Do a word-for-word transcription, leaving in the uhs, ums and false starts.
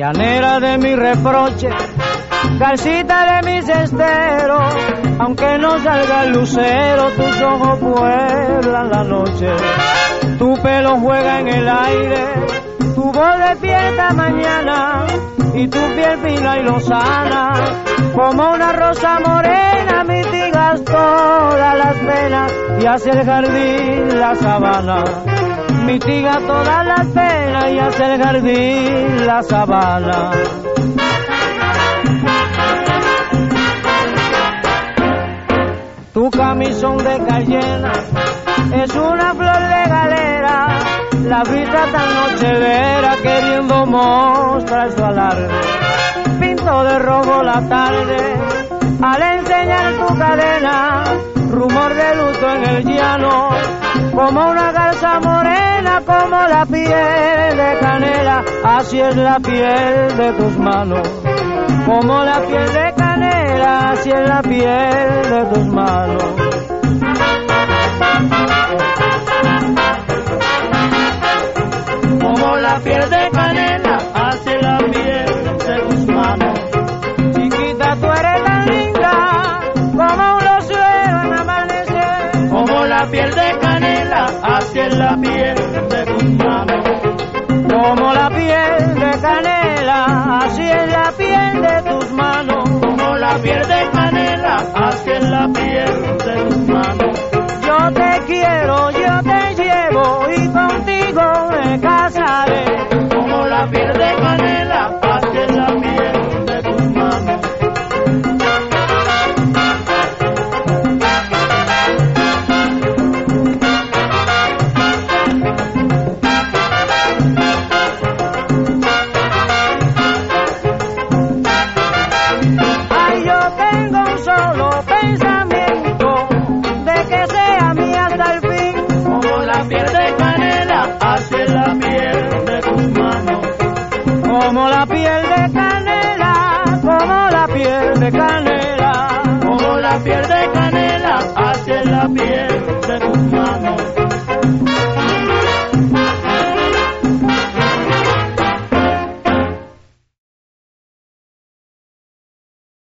llanera de mi reproche, calcita de mis esteros, aunque no salga el lucero, tus ojos pueblan la noche, tu pelo juega en el aire, tu voz despierta mañana, y tu piel fina y lozana, como una rosa morena, mitigas todas las penas, y hace el jardín la sabana, mitiga todas las penas, y hace el jardín la sabana. Tu camisón de cayena es una flor de galera, la vista tan nochevera queriendo mostrar su alarde. Pinto de rojo la tarde al enseñar tu cadena, rumor de luto en el llano, como una garza morena, como la piel de canela, así es la piel de tus manos, como la piel de canela, así es la piel de tus manos. Como la piel de canela, así es la piel de tus manos. Chiquita, tú eres tan linda, como un lucero en amanecer. Como la piel de canela, así es la piel de tus manos. Como la piel de canela, así es la piel de tus manos. Como la piel de canela, así es la piel de tus manos. Yo te quiero, yo te llevo y contigo me casaré. Como la piel de canela, así es la piel de tus manos. Ay, yo tengo un solo pensamiento, de que sea mía hasta el fin. Como la piel de canela, así es la piel de tus manos. Como la piel de canela, como la piel de canela, como la piel de canela, así es la piel de tus manos.